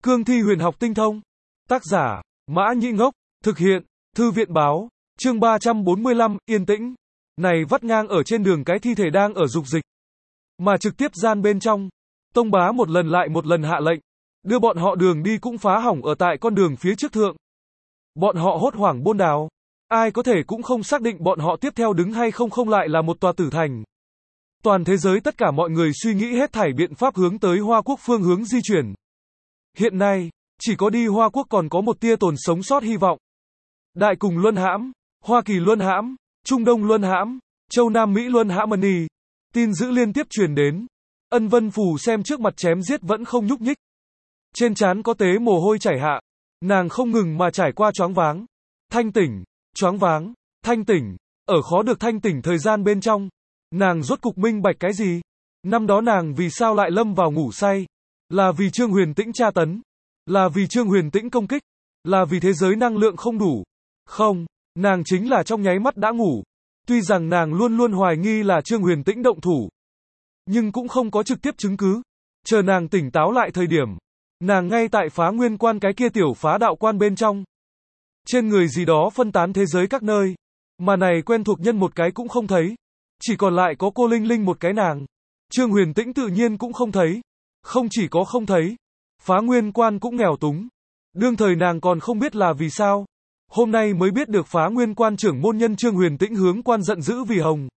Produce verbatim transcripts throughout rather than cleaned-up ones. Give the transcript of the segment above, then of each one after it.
Cương thi huyền học tinh thông. Tác giả, Mã Nhĩ Ngốc. Thực hiện, Thư viện báo. Chương ba trăm bốn mươi lăm, yên tĩnh. Này vắt ngang ở trên đường cái thi thể đang ở dục dịch. Mà trực tiếp gian bên trong. Tông bá một lần lại một lần hạ lệnh. Đưa bọn họ đường đi cũng phá hỏng ở tại con đường phía trước thượng. Bọn họ hốt hoảng bôn đào. Ai có thể cũng không xác định bọn họ tiếp theo đứng hay không không lại là một tòa tử thành. Toàn thế giới tất cả mọi người suy nghĩ hết thảy biện pháp hướng tới Hoa Quốc phương hướng di chuyển. Hiện nay, chỉ có đi Hoa Quốc còn có một tia tồn sống sót hy vọng. Đại cùng luân hãm, Hoa Kỳ luân hãm, Trung Đông luân hãm, Châu Nam Mỹ luân hãmani. Tin dữ liên tiếp truyền đến. Ân Vân Phù xem trước mặt chém giết vẫn không nhúc nhích. Trên trán có tế mồ hôi chảy hạ. Nàng không ngừng mà trải qua choáng váng. Thanh tỉnh, choáng váng, thanh tỉnh. Ở khó được thanh tỉnh thời gian bên trong. Nàng rốt cục minh bạch cái gì? Năm đó nàng vì sao lại lâm vào ngủ say? Là vì Trương Huyền Tĩnh tra tấn? Là vì Trương Huyền Tĩnh công kích? Là vì thế giới năng lượng không đủ? Không, nàng chính là trong nháy mắt đã ngủ. Tuy rằng nàng luôn luôn hoài nghi là Trương Huyền Tĩnh động thủ, nhưng cũng không có trực tiếp chứng cứ. Chờ nàng tỉnh táo lại thời điểm, nàng ngay tại phá nguyên quan cái kia tiểu phá đạo quan bên trong. Trên người gì đó phân tán thế giới các nơi, mà này quen thuộc nhân một cái cũng không thấy. Chỉ còn lại có cô Linh Linh một cái nàng. Trương Huyền Tĩnh tự nhiên cũng không thấy. Không chỉ có không thấy, phá nguyên quan cũng nghèo túng. Đương thời nàng còn không biết là vì sao. Hôm nay mới biết được phá nguyên quan trưởng môn nhân Trương Huyền Tĩnh hướng quan giận dữ vì Hồng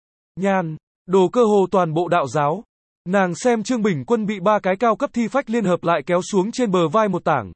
Nhan, đồ cơ hồ toàn bộ đạo giáo. Nàng xem Trương Bình Quân bị ba cái cao cấp thi phách liên hợp lại kéo xuống trên bờ vai một tảng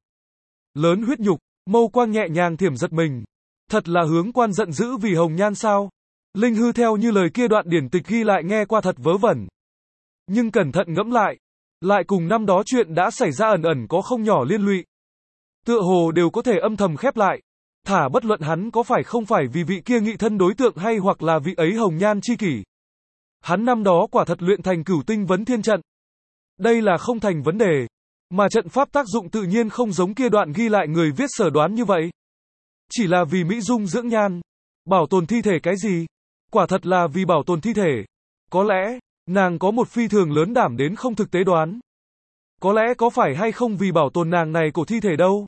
lớn huyết nhục, mâu quang nhẹ nhàng thiểm giật mình. Thật là hướng quan giận dữ vì Hồng Nhan sao? Linh hư theo như lời kia đoạn điển tịch ghi lại nghe qua thật vớ vẩn. Nhưng cẩn thận ngẫm lại, lại cùng năm đó chuyện đã xảy ra ẩn ẩn có không nhỏ liên lụy. Tựa hồ đều có thể âm thầm khép lại. Thả bất luận hắn có phải không phải vì vị kia nghị thân đối tượng hay hoặc là vị ấy Hồng Nhan chi kỷ. Hắn năm đó quả thật luyện thành Cửu Tinh Vấn Thiên trận. Đây là không thành vấn đề. Mà trận pháp tác dụng tự nhiên không giống kia đoạn ghi lại người viết sở đoán như vậy. Chỉ là vì mỹ dung dưỡng nhan. Bảo tồn thi thể cái gì? Quả thật là vì bảo tồn thi thể. Có lẽ, nàng có một phi thường lớn đảm đến không thực tế đoán. Có lẽ có phải hay không vì bảo tồn nàng này của thi thể đâu.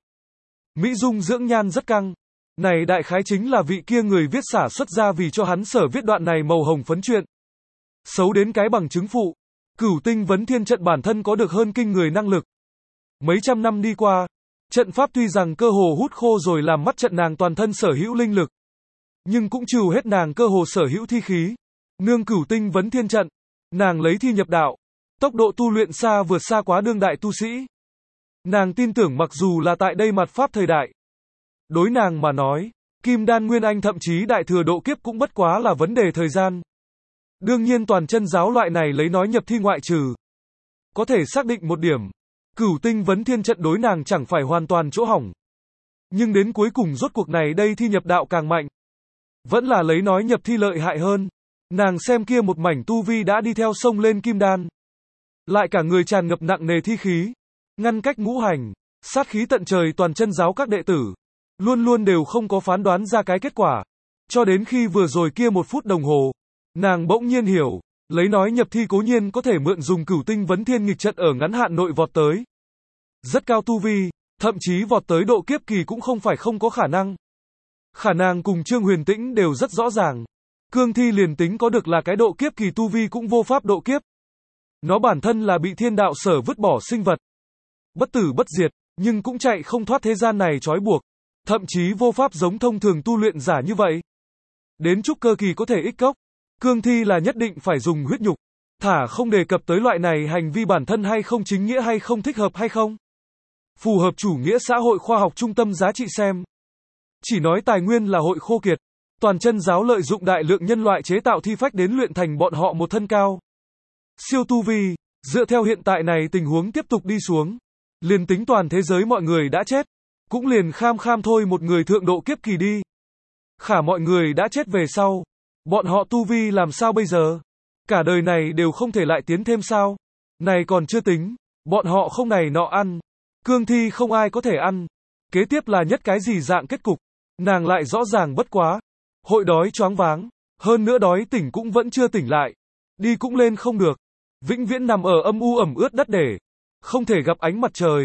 Mỹ dung dưỡng nhan rất căng. Này đại khái chính là vị kia người viết xả xuất ra vì cho hắn sở viết đoạn này màu hồng phấn chuyện. Xấu đến cái bằng chứng phụ. Cửu Tinh Vấn Thiên trận bản thân có được hơn kinh người năng lực. Mấy trăm năm đi qua, trận pháp tuy rằng cơ hồ hút khô rồi làm mất trận nàng toàn thân sở hữu linh lực, nhưng cũng trừ hết nàng cơ hồ sở hữu thi khí. Nương Cửu Tinh Vấn Thiên trận, nàng lấy thi nhập đạo, tốc độ tu luyện xa vượt xa quá đương đại tu sĩ. Nàng tin tưởng mặc dù là tại đây mặt pháp thời đại, đối nàng mà nói, Kim Đan Nguyên Anh thậm chí đại thừa độ kiếp cũng bất quá là vấn đề thời gian. Đương nhiên toàn chân giáo loại này lấy nói nhập thi ngoại trừ. Có thể xác định một điểm, Cửu Tinh Vấn Thiên trận đối nàng chẳng phải hoàn toàn chỗ hỏng. Nhưng đến cuối cùng rốt cuộc này đây thi nhập đạo càng mạnh. Vẫn là lấy nói nhập thi lợi hại hơn. Nàng xem kia một mảnh tu vi đã đi theo sông lên kim đan. Lại cả người tràn ngập nặng nề thi khí. Ngăn cách ngũ hành, sát khí tận trời toàn chân giáo các đệ tử. Luôn luôn đều không có phán đoán ra cái kết quả. Cho đến khi vừa rồi kia một phút đồng hồ. Nàng bỗng nhiên hiểu, lấy nói nhập thi cố nhiên có thể mượn dùng Cửu Tinh Vấn Thiên nghịch trận ở ngắn hạn nội vọt tới. Rất cao tu vi, thậm chí vọt tới độ kiếp kỳ cũng không phải không có khả năng. Khả năng cùng Trương Huyền Tĩnh đều rất rõ ràng. Cương thi liền tính có được là cái độ kiếp kỳ tu vi cũng vô pháp độ kiếp. Nó bản thân là bị thiên đạo sở vứt bỏ sinh vật. Bất tử bất diệt, nhưng cũng chạy không thoát thế gian này trói buộc. Thậm chí vô pháp giống thông thường tu luyện giả như vậy. Đến trúc cơ kỳ có thể ích cốc. Cương thi là nhất định phải dùng huyết nhục. Thả không đề cập tới loại này hành vi bản thân hay không chính nghĩa hay không thích hợp hay không. Phù hợp chủ nghĩa xã hội khoa học trung tâm giá trị xem. Chỉ nói tài nguyên là hội khô kiệt. Toàn chân giáo lợi dụng đại lượng nhân loại chế tạo thi phách đến luyện thành bọn họ một thân cao siêu tu vi. Dựa theo hiện tại này tình huống tiếp tục đi xuống, liền tính toàn thế giới mọi người đã chết, cũng liền kham kham thôi một người thượng độ kiếp kỳ đi. Khả mọi người đã chết về sau, bọn họ tu vi làm sao bây giờ? Cả đời này đều không thể lại tiến thêm sao? Này còn chưa tính, bọn họ không này nọ ăn. Cương thi không ai có thể ăn. Kế tiếp là nhất cái gì dạng kết cục? Nàng lại rõ ràng bất quá. Hội đói choáng váng. Hơn nữa đói tỉnh cũng vẫn chưa tỉnh lại. Đi cũng lên không được. Vĩnh viễn nằm ở âm u ẩm ướt đất để. Không thể gặp ánh mặt trời.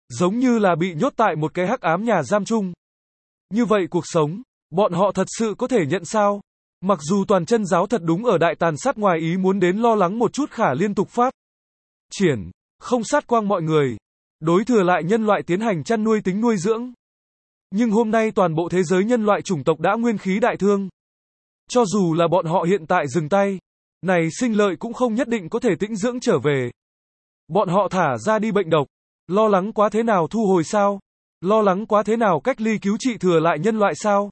giống như là bị nhốt tại một cái hắc ám nhà giam chung. Như vậy cuộc sống, bọn họ thật sự có thể nhận sao? Mặc dù toàn chân giáo thật đúng ở đại tàn sát ngoài ý muốn đến lo lắng một chút khả liên tục phát triển, không sát quang mọi người, đối thừa lại nhân loại tiến hành chăn nuôi tính nuôi dưỡng. Nhưng hôm nay toàn bộ thế giới nhân loại chủng tộc đã nguyên khí đại thương. Cho dù là bọn họ hiện tại dừng tay, này sinh lợi cũng không nhất định có thể tĩnh dưỡng trở về. Bọn họ thả ra đi bệnh độc, lo lắng quá thế nào thu hồi sao? Lo lắng quá thế nào cách ly cứu trị thừa lại nhân loại sao?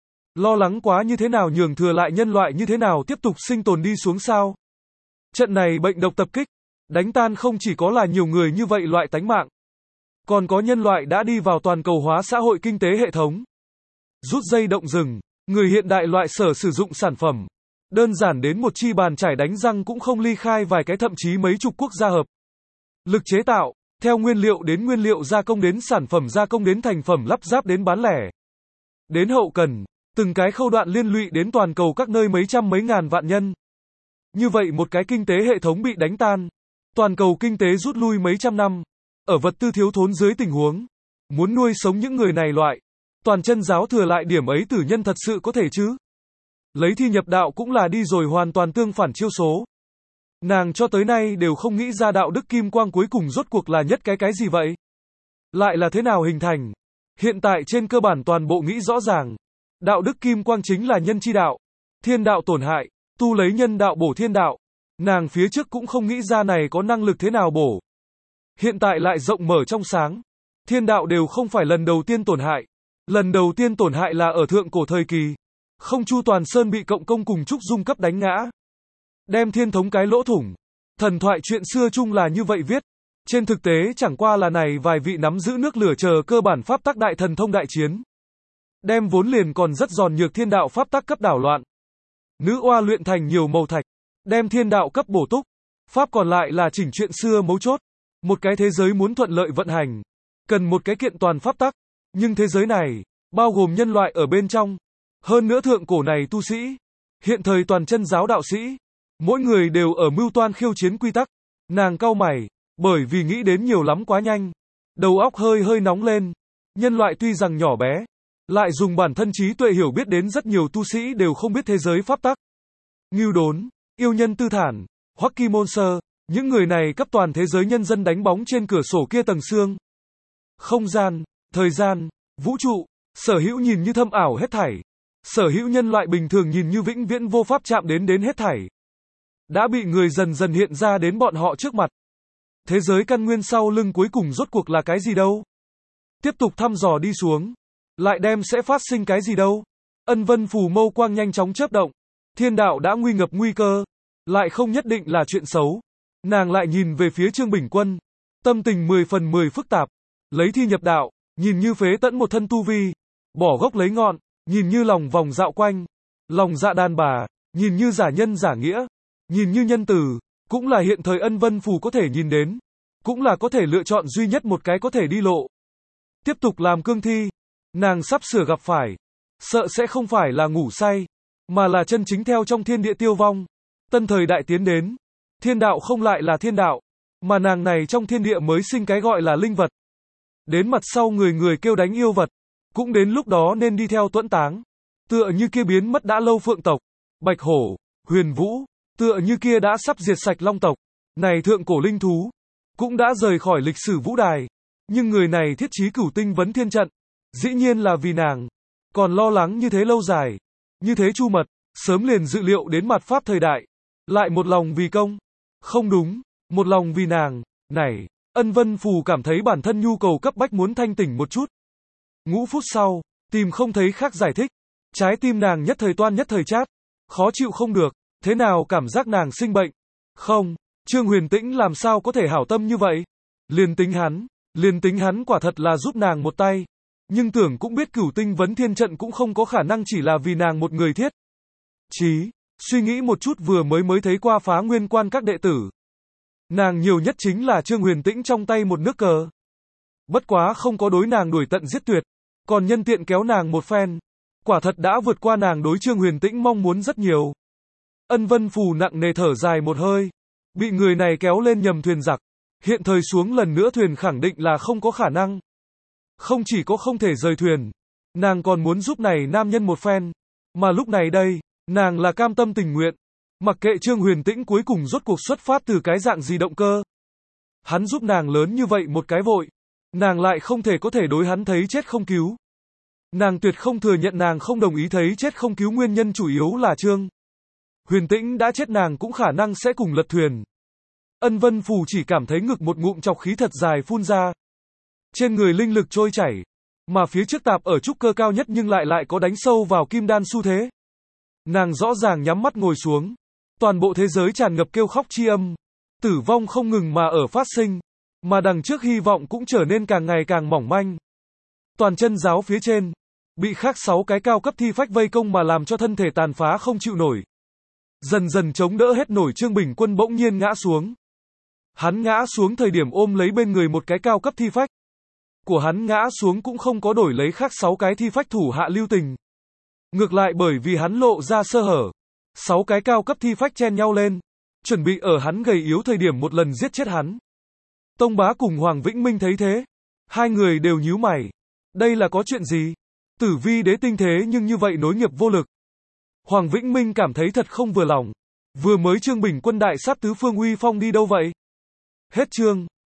Lo lắng quá như thế nào nhường thừa lại nhân loại như thế nào tiếp tục sinh tồn đi xuống sao? Trận này bệnh độc tập kích, đánh tan không chỉ có là nhiều người như vậy loại tánh mạng, còn có nhân loại đã đi vào toàn cầu hóa xã hội kinh tế hệ thống. Rút dây động rừng, người hiện đại loại sở sử dụng sản phẩm, đơn giản đến một chi bàn chải đánh răng cũng không ly khai vài cái thậm chí mấy chục quốc gia hợp lực chế tạo, theo nguyên liệu đến nguyên liệu gia công đến sản phẩm gia công đến thành phẩm lắp ráp đến bán lẻ, đến hậu cần, từng cái khâu đoạn liên lụy đến toàn cầu các nơi mấy trăm mấy ngàn vạn nhân. Như vậy một cái kinh tế hệ thống bị đánh tan, toàn cầu kinh tế rút lui mấy trăm năm, ở vật tư thiếu thốn dưới tình huống, muốn nuôi sống những người này loại, toàn chân giáo thừa lại điểm ấy tử nhân thật sự có thể chứ? Lấy thi nhập đạo cũng là đi rồi hoàn toàn tương phản chiêu số. Nàng cho tới nay đều không nghĩ ra đạo đức kim quang cuối cùng rốt cuộc là nhất cái cái gì vậy? Lại là thế nào hình thành? Hiện tại trên cơ bản toàn bộ nghĩ rõ ràng. Đạo đức kim quang chính là nhân chi đạo. Thiên đạo tổn hại, tu lấy nhân đạo bổ thiên đạo. Nàng phía trước cũng không nghĩ ra này có năng lực thế nào bổ. Hiện tại lại rộng mở trong sáng. Thiên đạo đều không phải lần đầu tiên tổn hại. Lần đầu tiên tổn hại là ở thượng cổ thời kỳ. Không Chu Toàn Sơn bị Cộng Công cùng Trúc Dung cấp đánh ngã. Đem thiên thống cái lỗ thủng. Thần thoại chuyện xưa chung là như vậy viết. Trên thực tế chẳng qua là này vài vị nắm giữ nước lửa chờ cơ bản pháp tắc đại thần thông đại chiến. Đem vốn liền còn rất giòn nhược thiên đạo pháp tắc cấp đảo loạn. Nữ oa luyện thành nhiều màu thạch. Đem thiên đạo cấp bổ túc. Pháp còn lại là chỉnh chuyện xưa mấu chốt. Một cái thế giới muốn thuận lợi vận hành. Cần một cái kiện toàn pháp tắc. Nhưng thế giới này, bao gồm nhân loại ở bên trong. Hơn nữa thượng cổ này tu sĩ. Hiện thời toàn chân giáo đạo sĩ. Mỗi người đều ở mưu toan khiêu chiến quy tắc. Nàng cau mày, bởi vì nghĩ đến nhiều lắm quá nhanh. Đầu óc hơi hơi nóng lên. Nhân loại tuy rằng nhỏ bé, lại dùng bản thân trí tuệ hiểu biết đến rất nhiều tu sĩ đều không biết thế giới pháp tắc. Ngưu đốn, yêu nhân tư thản, Hoắc Kim Môn Sơ, những người này cấp toàn thế giới nhân dân đánh bóng trên cửa sổ kia tầng xương. Không gian, thời gian, vũ trụ, sở hữu nhìn như thâm ảo hết thảy. Sở hữu nhân loại bình thường nhìn như vĩnh viễn vô pháp chạm đến đến hết thảy. Đã bị người dần dần hiện ra đến bọn họ trước mặt. Thế giới căn nguyên sau lưng cuối cùng rốt cuộc là cái gì đâu? Tiếp tục thăm dò đi xuống. Lại đem sẽ phát sinh cái gì đâu? Ân vân phù mâu quang nhanh chóng chớp động. Thiên đạo đã nguy ngập nguy cơ. Lại không nhất định là chuyện xấu. Nàng lại nhìn về phía Trương Bình Quân. Tâm tình mười phần mười phức tạp. Lấy thi nhập đạo, nhìn như phế tẫn một thân tu vi. Bỏ gốc lấy ngọn, nhìn như lòng vòng dạo quanh. Lòng dạ đàn bà, nhìn như giả nhân giả nghĩa. Nhìn như nhân từ, cũng là hiện thời ân vân phù có thể nhìn đến. Cũng là có thể lựa chọn duy nhất một cái có thể đi lộ. Tiếp tục làm cương thi. Nàng sắp sửa gặp phải. Sợ sẽ không phải là ngủ say. Mà là chân chính theo trong thiên địa tiêu vong. Tân thời đại tiến đến. Thiên đạo không lại là thiên đạo. Mà nàng này trong thiên địa mới sinh cái gọi là linh vật. Đến mặt sau người người kêu đánh yêu vật. Cũng đến lúc đó nên đi theo tuẫn táng. Tựa như kia biến mất đã lâu phượng tộc. Bạch hổ, huyền vũ. Tựa như kia đã sắp diệt sạch long tộc. Này thượng cổ linh thú. Cũng đã rời khỏi lịch sử vũ đài. Nhưng người này thiết chí cửu tinh vấn thiên trận. Dĩ nhiên là vì nàng. Còn lo lắng như thế lâu dài. Như thế chu mật. Sớm liền dự liệu đến mặt pháp thời đại. Lại một lòng vì công. Không đúng. Một lòng vì nàng. Này. Ân vân phù cảm thấy bản thân nhu cầu cấp bách muốn thanh tỉnh một chút. Ngũ phút sau. Tìm không thấy khác giải thích. Trái tim nàng nhất thời toan nhất thời chát. Khó chịu không được. Thế nào cảm giác nàng sinh bệnh? Không. Trương Huyền Tĩnh làm sao có thể hảo tâm như vậy? Liền tính hắn. Liền tính hắn quả thật là giúp nàng một tay. Nhưng tưởng cũng biết cửu tinh vấn thiên trận cũng không có khả năng chỉ là vì nàng một người thiết. Chí, suy nghĩ một chút vừa mới mới thấy qua Phá Nguyên Quan các đệ tử. Nàng nhiều nhất chính là Trương Huyền Tĩnh trong tay một nước cờ. Bất quá không có đối nàng đuổi tận giết tuyệt. Còn nhân tiện kéo nàng một phen. Quả thật đã vượt qua nàng đối Trương Huyền Tĩnh mong muốn rất nhiều. Ân vân phù nặng nề thở dài một hơi. Bị người này kéo lên nhầm thuyền giặc. Hiện thời xuống lần nữa thuyền khẳng định là không có khả năng. Không chỉ có không thể rời thuyền, nàng còn muốn giúp này nam nhân một phen. Mà lúc này đây, nàng là cam tâm tình nguyện. Mặc kệ Trương Huyền Tĩnh cuối cùng rốt cuộc xuất phát từ cái dạng gì động cơ. Hắn giúp nàng lớn như vậy một cái vội. Nàng lại không thể có thể đối hắn thấy chết không cứu. Nàng tuyệt không thừa nhận nàng không đồng ý thấy chết không cứu nguyên nhân chủ yếu là Trương Huyền Tĩnh đã chết, nàng cũng khả năng sẽ cùng lật thuyền. Ân Vân Phù chỉ cảm thấy ngực một ngụm chọc khí thật dài phun ra. Trên người linh lực trôi chảy. Mà phía trước tạp ở trúc cơ cao nhất nhưng lại lại có đánh sâu vào kim đan xu thế. Nàng rõ ràng nhắm mắt ngồi xuống. Toàn bộ thế giới tràn ngập kêu khóc chi âm. Tử vong không ngừng mà ở phát sinh. Mà đằng trước hy vọng cũng trở nên càng ngày càng mỏng manh. Toàn chân giáo phía trên. Bị khác sáu cái cao cấp thi phách vây công mà làm cho thân thể tàn phá không chịu nổi. Dần dần chống đỡ hết nổi Trương Bình Quân bỗng nhiên ngã xuống. Hắn ngã xuống thời điểm ôm lấy bên người một cái cao cấp thi phách. Của hắn ngã xuống cũng không có đổi lấy khác sáu cái thi phách thủ hạ lưu tình. Ngược lại bởi vì hắn lộ ra sơ hở. Sáu cái cao cấp thi phách chen nhau lên. Chuẩn bị ở hắn gầy yếu thời điểm một lần giết chết hắn. Tông Bá cùng Hoàng Vĩnh Minh thấy thế. Hai người đều nhíu mày. Đây là có chuyện gì? Tử Vi đế tinh thế nhưng như vậy nối nghiệp vô lực. Hoàng Vĩnh Minh cảm thấy thật không vừa lòng. Vừa mới Trương Bình Quân đại sát tứ phương uy phong đi đâu vậy? Hết chương.